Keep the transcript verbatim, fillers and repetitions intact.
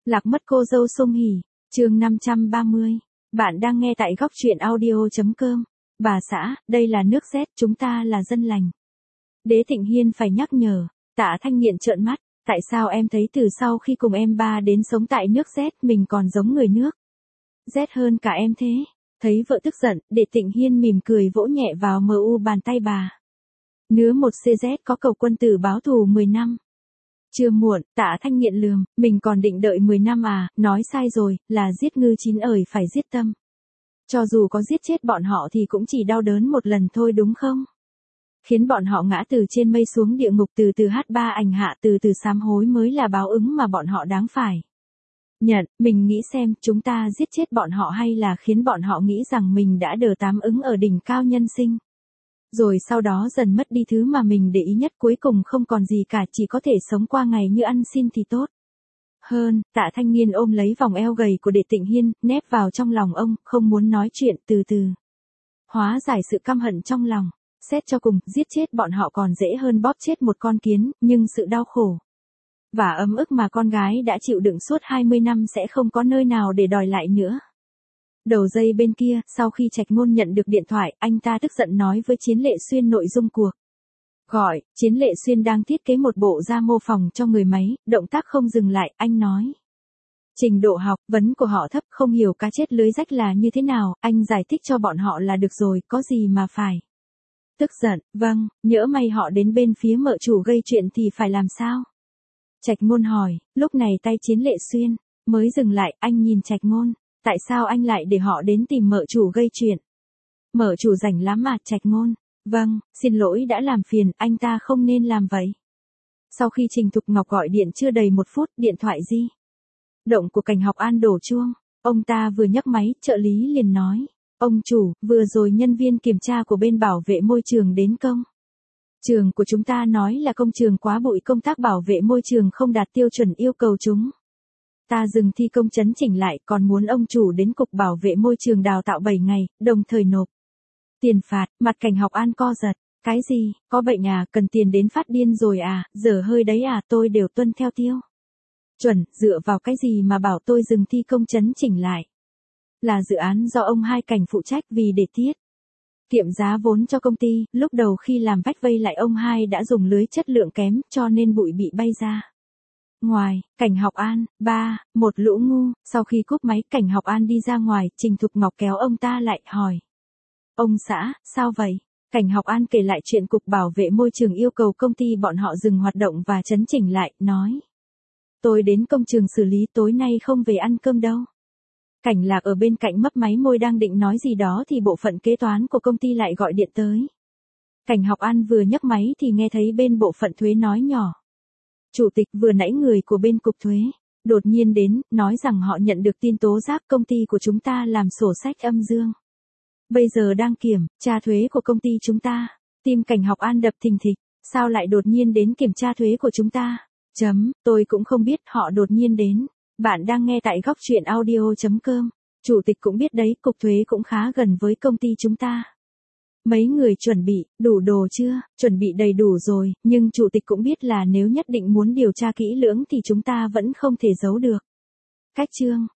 Lạc mất cô dâu Song Hỷ, chương năm trăm ba mươi. Bạn đang nghe tại góc truyện audio.com. Bà xã, đây là nước Z, chúng ta là dân lành. Đế Thịnh Hiên phải nhắc nhở. Tạ Thanh Nghiện trợn mắt, tại sao em thấy từ sau khi cùng em ba đến sống tại nước Z mình còn giống người nước Z hơn cả em thế? Thấy vợ tức giận, Đế Thịnh Hiên mỉm cười vỗ nhẹ vào mờ u bàn tay bà. Nứa một xê dét có cầu quân tử báo thù mười năm. Chưa muộn, Tạ Thanh Nghiện lườm, mình còn định đợi mười năm à, nói sai rồi, là giết ngư chín ởi phải giết tâm. Cho dù có giết chết bọn họ thì cũng chỉ đau đớn một lần thôi đúng không? Khiến bọn họ ngã từ trên mây xuống địa ngục, từ từ hát ba ảnh hạ, từ từ sám hối mới là báo ứng mà bọn họ đáng phải nhận. Mình nghĩ xem, chúng ta giết chết bọn họ hay là khiến bọn họ nghĩ rằng mình đã đờ tám ứng ở đỉnh cao nhân sinh. Rồi sau đó dần mất đi thứ mà mình để ý nhất, cuối cùng không còn gì cả, chỉ có thể sống qua ngày như ăn xin thì tốt hơn. Tạ Thanh Nghiên ôm lấy vòng eo gầy của Đế Thịnh Hiên, nép vào trong lòng ông, không muốn nói chuyện, từ từ hóa giải sự căm hận trong lòng. Xét cho cùng, giết chết bọn họ còn dễ hơn bóp chết một con kiến, nhưng sự đau khổ và ấm ức mà con gái đã chịu đựng suốt hai mươi năm sẽ không có nơi nào để đòi lại nữa. Đầu dây bên kia, sau khi Trạch Ngôn nhận được điện thoại, anh ta tức giận nói với Chiến Lệ Xuyên nội dung cuộc gọi. Chiến Lệ Xuyên đang thiết kế một bộ da mô phỏng cho người máy, động tác không dừng lại, anh nói. Trình độ học vấn của họ thấp, không hiểu cá chết lưới rách là như thế nào, anh giải thích cho bọn họ là được rồi, có gì mà phải tức giận. Vâng, nhỡ may họ đến bên phía mợ chủ gây chuyện thì phải làm sao? Trạch Ngôn hỏi. Lúc này tay Chiến Lệ Xuyên mới dừng lại, anh nhìn Trạch Ngôn. Tại sao anh lại để họ đến tìm mợ chủ gây chuyện? Mợ chủ rảnh lắm mà. Trạch Ngôn. Vâng, xin lỗi đã làm phiền, anh ta không nên làm vậy. Sau khi Trình Thục Ngọc gọi điện chưa đầy một phút, điện thoại di động của Cảnh Học An đổ chuông. Ông ta vừa nhấc máy, trợ lý liền nói. Ông chủ, vừa rồi nhân viên kiểm tra của bên bảo vệ môi trường đến công trường của chúng ta nói là công trường quá bụi, công tác bảo vệ môi trường không đạt tiêu chuẩn, yêu cầu chúng ta dừng thi công chấn chỉnh lại, còn muốn ông chủ đến cục bảo vệ môi trường đào tạo bảy ngày, đồng thời nộp tiền phạt. Mặt Cảnh Học An co giật. Cái gì, có bệnh à, cần tiền đến phát điên rồi à, dở hơi đấy à, tôi đều tuân theo tiêu chuẩn, dựa vào cái gì mà bảo tôi dừng thi công chấn chỉnh lại? Là dự án do ông Hai Cảnh phụ trách, vì để tiết kiệm giá vốn cho công ty, lúc đầu khi làm vách vây lại ông Hai đã dùng lưới chất lượng kém, cho nên bụi bị bay ra ngoài. Cảnh Học An, ba, một lũ ngu. Sau khi cúp máy, Cảnh Học An đi ra ngoài, Trình Thục Ngọc kéo ông ta lại, hỏi. Ông xã, sao vậy? Cảnh Học An kể lại chuyện cục bảo vệ môi trường yêu cầu công ty bọn họ dừng hoạt động và chấn chỉnh lại, nói. Tôi đến công trường xử lý, tối nay không về ăn cơm đâu. Cảnh Lạc ở bên cạnh mấp máy môi đang định nói gì đó thì bộ phận kế toán của công ty lại gọi điện tới. Cảnh Học An vừa nhấc máy thì nghe thấy bên bộ phận thuế nói nhỏ. Chủ tịch, vừa nãy người của bên cục thuế đột nhiên đến, nói rằng họ nhận được tin tố giác công ty của chúng ta làm sổ sách âm dương. Bây giờ đang kiểm tra thuế của công ty chúng ta. Tim Cảnh Học An đập thình thịch, sao lại đột nhiên đến kiểm tra thuế của chúng ta? Chấm, tôi cũng không biết, họ đột nhiên đến. Bạn đang nghe tại góc truyện audio.com. Chủ tịch cũng biết đấy, cục thuế cũng khá gần với công ty chúng ta. Mấy người chuẩn bị đủ đồ chưa? Chuẩn bị đầy đủ rồi, nhưng chủ tịch cũng biết là nếu nhất định muốn điều tra kỹ lưỡng thì chúng ta vẫn không thể giấu được. Cách chương